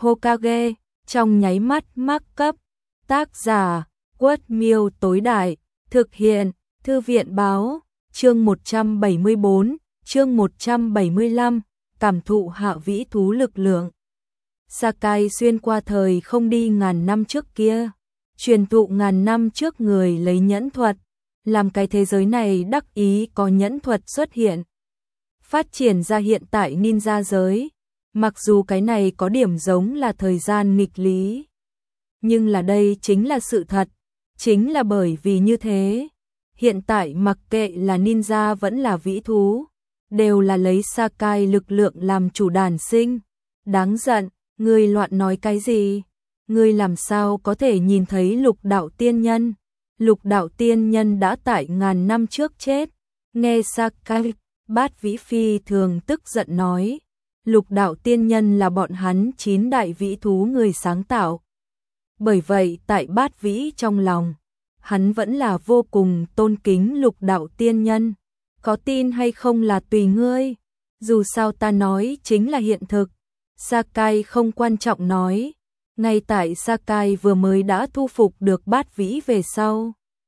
Hokage, trong nháy mắt mắc cấp. Tác giả, Quất Miêu tối đại, thực hiện, Thư viện báo, chương 174, chương 175, cảm thụ hạ vĩ thú lực lượng. Sakai xuyên qua thời không đi ngàn năm trước kia, truyền thụ ngàn năm trước người lấy nhẫn thuật, làm cái thế giới này đắc ý có nhẫn thuật xuất hiện. Phát triển ra hiện tại ninja giới, mặc dù cái này có điểm giống là thời gian nghịch lý. Nhưng là đây chính là sự thật, chính là bởi vì như thế. Hiện tại mặc kệ là ninja vẫn là vĩ thú, đều là lấy Sakai lực lượng làm chủ đản sinh. Đáng giận, ngươi loạn nói cái gì? Ngươi làm sao có thể nhìn thấy lục đạo tiên nhân? Lục đạo tiên nhân đã tại ngàn năm trước chết. Nghe Sakai, Bát Vĩ Phi thường tức giận nói. Lục đạo tiên nhân là bọn hắn 9 đại vĩ thú người sáng tạo. Bởi vậy tại Bát Vĩ trong lòng, hắn vẫn là vô cùng tôn kính lục đạo tiên nhân. Có tin hay không là tùy ngươi, dù sao ta nói chính là hiện thực. Sakai không quan trọng nói, ngay tại Sakai vừa mới đã thu phục được Bát Vĩ về sau.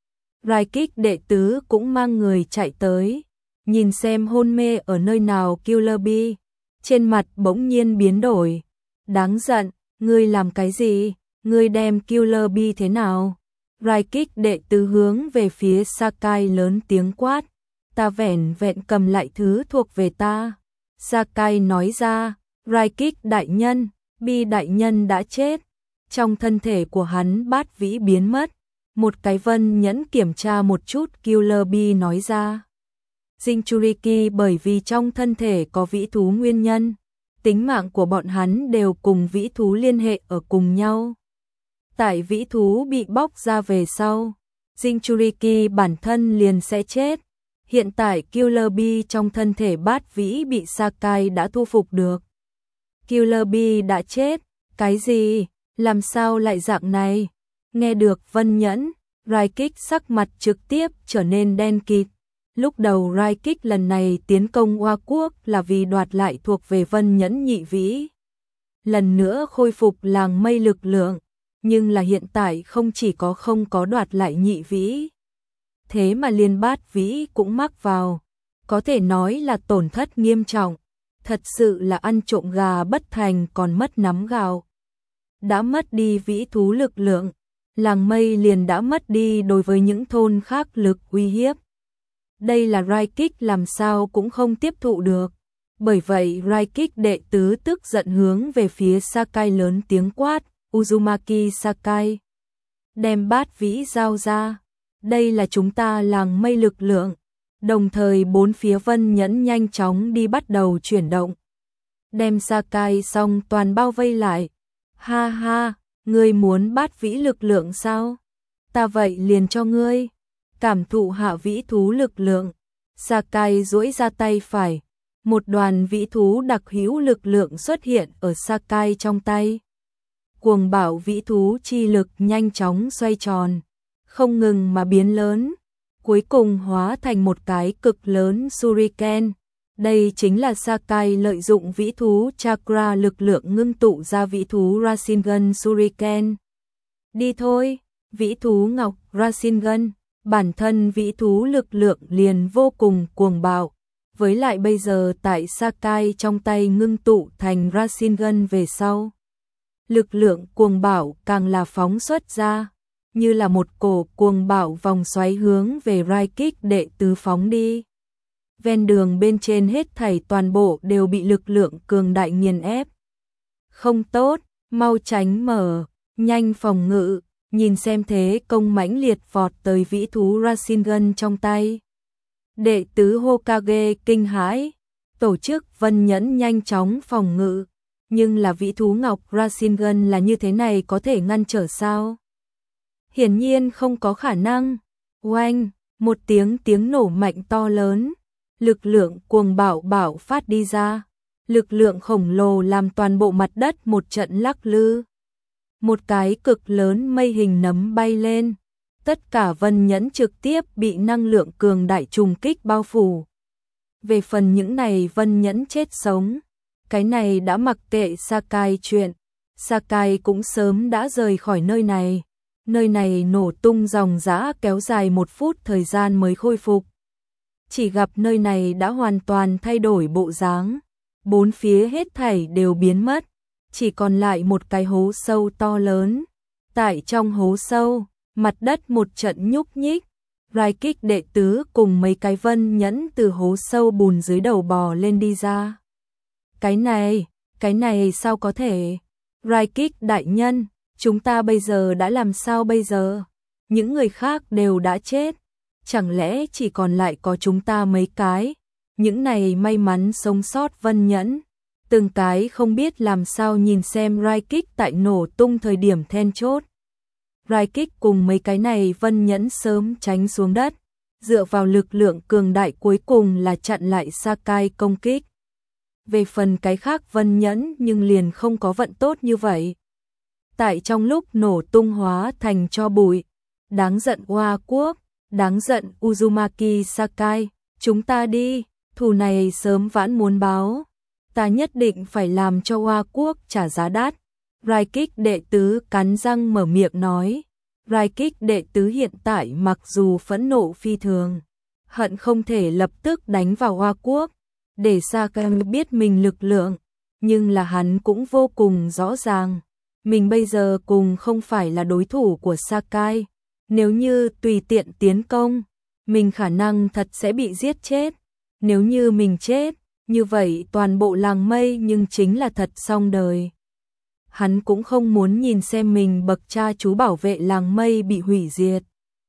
Raikik đệ tứ cũng mang người chạy tới, nhìn xem hôn mê ở nơi nào Killer Bee, trên mặt bỗng nhiên biến đổi. Đáng giận, ngươi làm cái gì? Ngươi đem Killer Bee thế nào? Raikik đệ tứ hướng về phía Sakai lớn tiếng quát. Ta vẻn vẹn cầm lại thứ thuộc về ta. Sakai nói ra, Raikik đại nhân, Bee đại nhân đã chết. Trong thân thể của hắn Bát Vĩ biến mất. Một cái vân nhẫn kiểm tra một chút Killer Bee nói ra. Jinchuriki bởi vì trong thân thể có vĩ thú nguyên nhân, tính mạng của bọn hắn đều cùng vĩ thú liên hệ ở cùng nhau. Tại vĩ thú bị bóc ra về sau, Jinchuriki bản thân liền sẽ chết. Hiện tại Killer Bee trong thân thể Bát Vĩ bị Sakai đã thu phục được. Killer Bee đã chết, cái gì? Làm sao lại dạng này? Nghe được vân nhẫn, Raikik sắc mặt trực tiếp trở nên đen kịt. Lúc đầu Raikik lần này tiến công Hoa Quốc là vì đoạt lại thuộc về vân nhẫn nhị vĩ. Lần nữa khôi phục làng mây lực lượng, nhưng là hiện tại không chỉ không có đoạt lại nhị vĩ. Thế mà liên Bát Vĩ cũng mắc vào, có thể nói là tổn thất nghiêm trọng. Thật sự là ăn trộm gà bất thành còn mất nắm gạo. Đã mất đi vĩ thú lực lượng, làng mây liền đã mất đi đối với những thôn khác lực uy hiếp. Đây là Raikik làm sao cũng không tiếp thụ được. Bởi vậy Raikik đệ tứ tức giận hướng về phía Sakai lớn tiếng quát, Uzumaki Sakai, đem Bát Vĩ giao ra. Đây là chúng ta làng mây lực lượng. Đồng thời bốn phía vân nhẫn nhanh chóng đi bắt đầu chuyển động. Đem Sakai xong toàn bao vây lại. Ha ha, ngươi muốn Bát Vĩ lực lượng sao? Ta vậy liền cho ngươi. Cảm thụ hạ vĩ thú lực lượng. Sakai duỗi ra tay phải. Một đoàn vĩ thú đặc hữu lực lượng xuất hiện ở Sakai trong tay. Cuồng bạo vĩ thú chi lực nhanh chóng xoay tròn, không ngừng mà biến lớn, cuối cùng hóa thành một cái cực lớn Shuriken. Đây chính là Sakai lợi dụng vĩ thú chakra lực lượng ngưng tụ ra vĩ thú Rasengan Shuriken. Đi thôi, vĩ thú ngọc Rasengan, bản thân vĩ thú lực lượng liền vô cùng cuồng bạo, với lại bây giờ tại Sakai trong tay ngưng tụ thành Rasengan về sau. Lực lượng cuồng bạo càng là phóng xuất ra, như là một cổ cuồng bạo vòng xoáy hướng về Raikik đệ tứ phóng đi. Ven đường bên trên hết thảy toàn bộ đều bị lực lượng cường đại nghiền ép. Không tốt, mau tránh mở, nhanh phòng ngự, nhìn xem thế công mãnh liệt vọt tới vĩ thú Rasengan trong tay. Đệ tứ Hokage kinh hãi, tổ chức vân nhẫn nhanh chóng phòng ngự. Nhưng là vĩ thú ngọc Rasengan là như thế này có thể ngăn trở sao? Hiển nhiên không có khả năng. Oanh, một tiếng nổ mạnh to lớn, lực lượng cuồng bạo phát đi ra, lực lượng khổng lồ làm toàn bộ mặt đất một trận lắc lư. Một cái cực lớn mây hình nấm bay lên, tất cả vân nhẫn trực tiếp bị năng lượng cường đại trùng kích bao phủ. Về phần những này vân nhẫn chết sống, cái này đã mặc kệ Sakai chuyện. Sakai cũng sớm đã rời khỏi nơi này. Nơi này nổ tung ròng rã kéo dài 1 phút thời gian mới khôi phục. Chỉ gặp nơi này đã hoàn toàn thay đổi bộ dáng. 4 phía hết thảy đều biến mất. Chỉ còn lại một cái hố sâu to lớn. Tại trong hố sâu, mặt đất một trận nhúc nhích. Raikik đệ tứ cùng mấy cái vân nhẫn từ hố sâu bùn dưới đầu bò lên đi ra. Cái này sao có thể? Raikik đại nhân, chúng ta bây giờ đã làm sao bây giờ? Những người khác đều đã chết. Chẳng lẽ chỉ còn lại có chúng ta mấy cái? Những này may mắn sống sót vân nhẫn. Từng cái không biết làm sao nhìn xem Raikik tại nổ tung thời điểm then chốt. Raikik cùng mấy cái này vân nhẫn sớm tránh xuống đất. Dựa vào lực lượng cường đại cuối cùng là chặn lại Sakai công kích. Về phần cái khác vân nhẫn nhưng liền không có vận tốt như vậy. Tại trong lúc nổ tung hóa thành tro bụi. Đáng giận Hoa Quốc, đáng giận Uzumaki Sakai, chúng ta đi, thù này sớm vãn muốn báo. Ta nhất định phải làm cho Hoa Quốc trả giá đắt. Raikik đệ tứ cắn răng mở miệng nói. Raikik đệ tứ hiện tại mặc dù phẫn nộ phi thường, hận không thể lập tức đánh vào Hoa Quốc, để Sakai biết mình lực lượng, nhưng là hắn cũng vô cùng rõ ràng. Mình bây giờ cùng không phải là đối thủ của Sakai. Nếu như tùy tiện tiến công, mình khả năng thật sẽ bị giết chết. Nếu như mình chết, như vậy toàn bộ làng mây nhưng chính là thật xong đời. Hắn cũng không muốn nhìn xem mình bậc cha chú bảo vệ làng mây bị hủy diệt.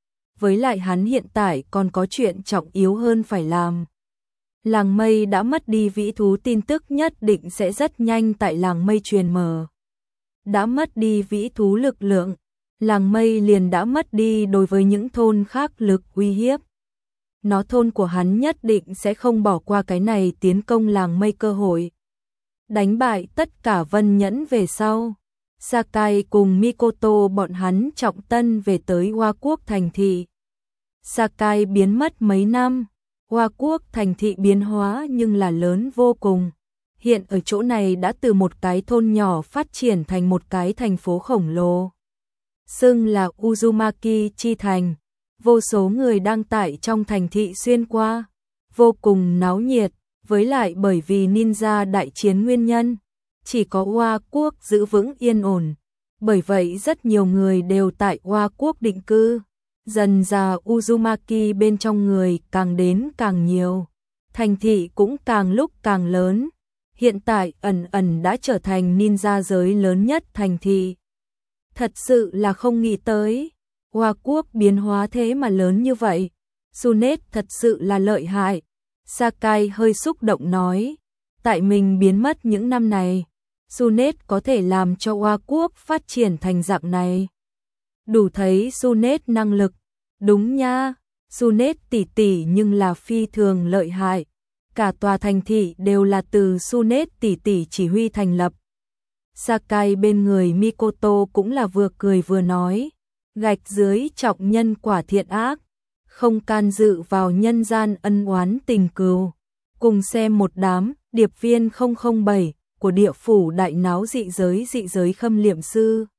Với lại hắn hiện tại còn có chuyện trọng yếu hơn phải làm. Làng mây đã mất đi vĩ thú tin tức nhất định sẽ rất nhanh tại làng mây truyền mở. Đã mất đi vĩ thú lực lượng, làng mây liền đã mất đi đối với những thôn khác lực uy hiếp. Nó thôn của hắn nhất định sẽ không bỏ qua cái này tiến công làng mây cơ hội. Đánh bại tất cả vân nhẫn về sau, Sakai cùng Mikoto bọn hắn trọng tân về tới Hoa Quốc thành thị. Sakai biến mất mấy năm, Hoa Quốc thành thị biến hóa nhưng là lớn vô cùng. Hiện ở chỗ này đã từ một cái thôn nhỏ phát triển thành một cái thành phố khổng lồ. Xưng là Uzumaki chi thành, vô số người đang tại trong thành thị xuyên qua, vô cùng náo nhiệt, với lại bởi vì ninja đại chiến nguyên nhân, chỉ có Hoa Quốc giữ vững yên ổn, bởi vậy rất nhiều người đều tại Hoa Quốc định cư. Dần ra Uzumaki bên trong người càng đến càng nhiều, thành thị cũng càng lúc càng lớn. Hiện tại ẩn đã trở thành ninja giới lớn nhất thành thị. Thật sự là không nghĩ tới, Hoa Quốc biến hóa thế mà lớn như vậy. Sunet thật sự là lợi hại. Sakai hơi xúc động nói, tại mình biến mất những năm này, Sunet có thể làm cho Hoa Quốc phát triển thành dạng này. Đủ thấy Sunet năng lực. Đúng nha, Sunet tỷ tỷ nhưng là phi thường lợi hại. Cả tòa thành thị đều là từ Sunet tỷ tỷ chỉ huy thành lập. Sakai bên người Mikoto cũng là vừa cười vừa nói, gạch dưới trọng nhân quả thiện ác, không can dự vào nhân gian ân oán tình cừu. Cùng xem một đám điệp viên 007 của địa phủ đại náo dị giới khâm liệm sư.